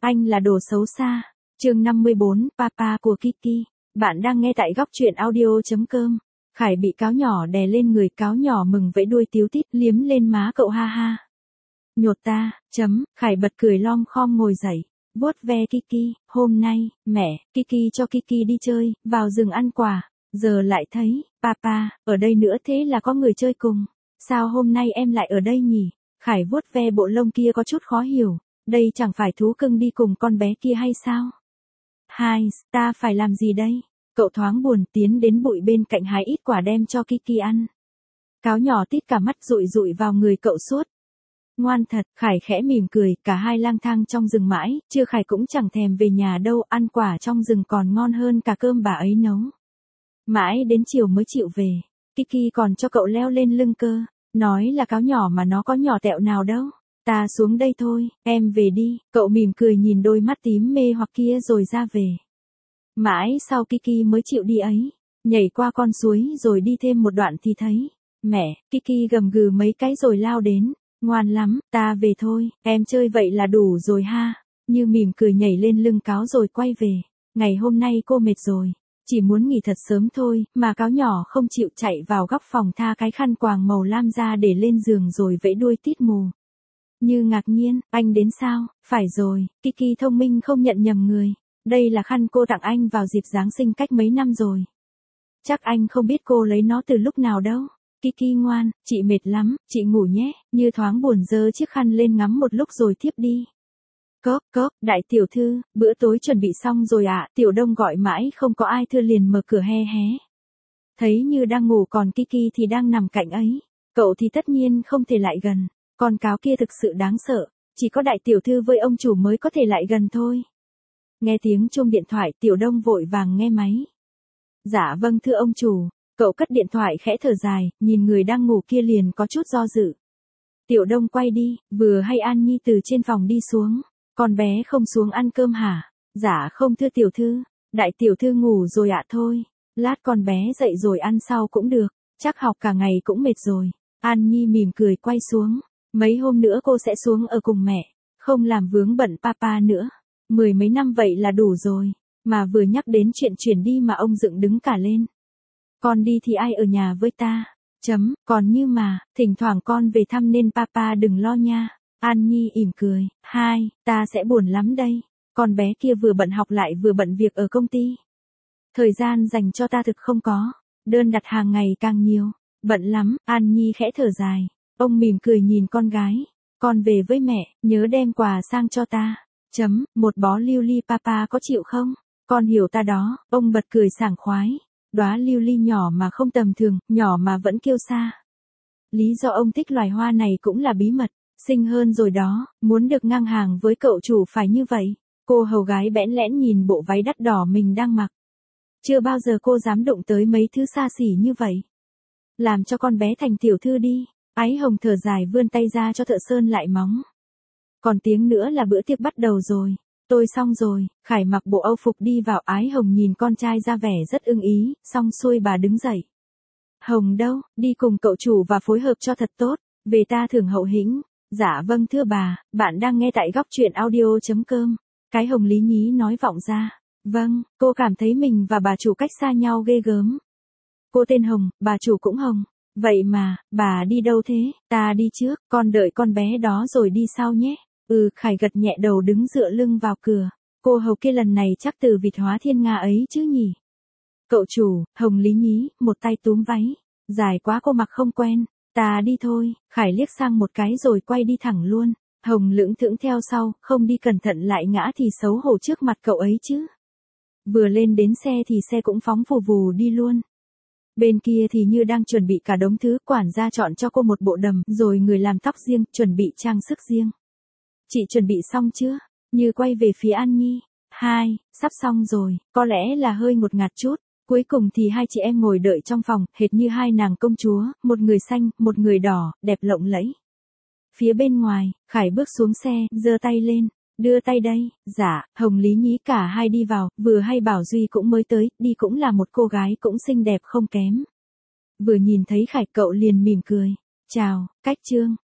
Anh là đồ xấu xa. Chương 54, Papa của Kiki. Bạn đang nghe tại góc truyện audio.com. Khải bị cáo nhỏ đè lên người, cáo nhỏ mừng vẫy đuôi tíu tít liếm lên má cậu ha ha. Nhột ta, Khải bật cười lom khom ngồi dậy, vuốt ve Kiki, hôm nay, mẹ, Kiki cho Kiki đi chơi, vào rừng ăn quả, giờ lại thấy, Papa, ở đây nữa thế là có người chơi cùng. Sao hôm nay em lại ở đây nhỉ? Khải vuốt ve bộ lông kia có chút khó hiểu, đây chẳng phải thú cưng đi cùng con bé kia hay sao? Hai, ta phải làm gì đây? Cậu thoáng buồn tiến đến bụi bên cạnh hái ít quả đem cho Kiki ăn. Cáo nhỏ tít cả mắt dụi dụi vào người cậu suốt. Ngoan thật, Khải khẽ mỉm cười, cả hai lang thang trong rừng mãi, trưa Khải cũng chẳng thèm về nhà đâu, ăn quả trong rừng còn ngon hơn cả cơm bà ấy nấu. Mãi đến chiều mới chịu về, Kiki còn cho cậu leo lên lưng cơ, nói là cáo nhỏ mà nó có nhỏ tẹo nào đâu. Ta xuống đây thôi, em về đi, cậu mỉm cười nhìn đôi mắt tím mê hoặc kia rồi ra về. Mãi sau Kiki mới chịu đi ấy, nhảy qua con suối rồi đi thêm một đoạn thì thấy, mẹ, Kiki gầm gừ mấy cái rồi lao đến, ngoan lắm, ta về thôi, em chơi vậy là đủ rồi ha, như mỉm cười nhảy lên lưng cáo rồi quay về, ngày hôm nay cô mệt rồi, chỉ muốn nghỉ thật sớm thôi, mà cáo nhỏ không chịu chạy vào góc phòng tha cái khăn quàng màu lam ra để lên giường rồi vẫy đuôi tít mù. Như ngạc nhiên, anh đến sao? Phải rồi, Kiki thông minh không nhận nhầm người. Đây là khăn cô tặng anh vào dịp Giáng sinh cách mấy năm rồi. Chắc anh không biết cô lấy nó từ lúc nào đâu. Kiki ngoan, chị mệt lắm, chị ngủ nhé. Như thoáng buồn giơ chiếc khăn lên ngắm một lúc rồi thiếp đi. Cốc, đại tiểu thư, bữa tối chuẩn bị xong rồi ạ. Tiểu Đông gọi mãi không có ai thưa liền mở cửa he hé. Thấy Như đang ngủ còn Kiki thì đang nằm cạnh ấy. Cậu thì tất nhiên không thể lại gần. Con cáo kia thực sự đáng sợ, chỉ có đại tiểu thư với ông chủ mới có thể lại gần thôi. Nghe tiếng chuông điện thoại, Tiểu Đông vội vàng nghe máy. Dạ vâng thưa ông chủ, cậu cất điện thoại khẽ thở dài, nhìn người đang ngủ kia liền có chút do dự. Tiểu Đông quay đi, vừa hay An Nhi từ trên phòng đi xuống, con bé không xuống ăn cơm hả? Dạ không thưa tiểu thư, đại tiểu thư ngủ rồi ạ thôi, lát con bé dậy rồi ăn sau cũng được, chắc học cả ngày cũng mệt rồi. An Nhi mỉm cười quay xuống. Mấy hôm nữa cô sẽ xuống ở cùng mẹ, không làm vướng bận papa nữa. 10 mấy năm vậy là đủ rồi, mà vừa nhắc đến chuyện chuyển đi mà ông dựng đứng cả lên. Con đi thì ai ở nhà với ta? Còn Như mà, thỉnh thoảng con về thăm nên papa đừng lo nha. An Nhi ỉm cười, hai, ta sẽ buồn lắm đây. Con bé kia vừa bận học lại vừa bận việc ở công ty. Thời gian dành cho ta thực không có, đơn đặt hàng ngày càng nhiều, bận lắm, An Nhi khẽ thở dài. Ông mỉm cười nhìn con gái, con về với mẹ, nhớ đem quà sang cho ta. Một bó lưu ly papa có chịu không? Con hiểu ta đó, ông bật cười sảng khoái. Đóa lưu ly nhỏ mà không tầm thường, nhỏ mà vẫn kiêu sa. Lý do ông thích loài hoa này cũng là bí mật, xinh hơn rồi đó, muốn được ngang hàng với cậu chủ phải như vậy. Cô hầu gái bẽn lẽn nhìn bộ váy đắt đỏ mình đang mặc. Chưa bao giờ cô dám đụng tới mấy thứ xa xỉ như vậy. Làm cho con bé thành tiểu thư đi. Ái Hồng thở dài vươn tay ra cho thợ sơn lại móng. Còn tiếng nữa là bữa tiệc bắt đầu rồi. Tôi xong rồi, Khải mặc bộ âu phục đi vào. Ái Hồng nhìn con trai ra vẻ rất ưng ý, xong xuôi bà đứng dậy. Hồng đâu, đi cùng cậu chủ và phối hợp cho thật tốt, về ta thưởng hậu hĩnh. Dạ vâng thưa bà, bạn đang nghe tại góc truyện audio.com. Cái Hồng lý nhí nói vọng ra. Vâng, cô cảm thấy mình và bà chủ cách xa nhau ghê gớm. Cô tên Hồng, bà chủ cũng Hồng. Vậy mà, bà đi đâu thế? Ta đi trước, con đợi con bé đó rồi đi sau nhé. Khải gật nhẹ đầu đứng dựa lưng vào cửa. Cô hầu kia lần này chắc từ vịt hóa thiên nga ấy chứ nhỉ? Cậu chủ, Hồng lý nhí, một tay túm váy. Dài quá cô mặc không quen. Ta đi thôi, Khải liếc sang một cái rồi quay đi thẳng luôn. Hồng lững thững theo sau, không đi cẩn thận lại ngã thì xấu hổ trước mặt cậu ấy chứ. Vừa lên đến xe thì xe cũng phóng vù vù đi luôn. Bên kia thì Như đang chuẩn bị cả đống thứ, quản gia chọn cho cô một bộ đầm, rồi người làm tóc riêng, chuẩn bị trang sức riêng. Chị chuẩn bị xong chưa? Như quay về phía An Nhi. Hai, sắp xong rồi, có lẽ là hơi ngột ngạt chút. Cuối cùng thì hai chị em ngồi đợi trong phòng, hệt như hai nàng công chúa, một người xanh, một người đỏ, đẹp lộng lẫy. Phía bên ngoài, Khải bước xuống xe, giơ tay lên. Đưa tay đây, dạ, Hồng lý nhí cả hai đi vào, vừa hay Bảo Duy cũng mới tới, đi cũng là một cô gái cũng xinh đẹp không kém. Vừa nhìn thấy Khải cậu liền mỉm cười. Chào, Cách Trương.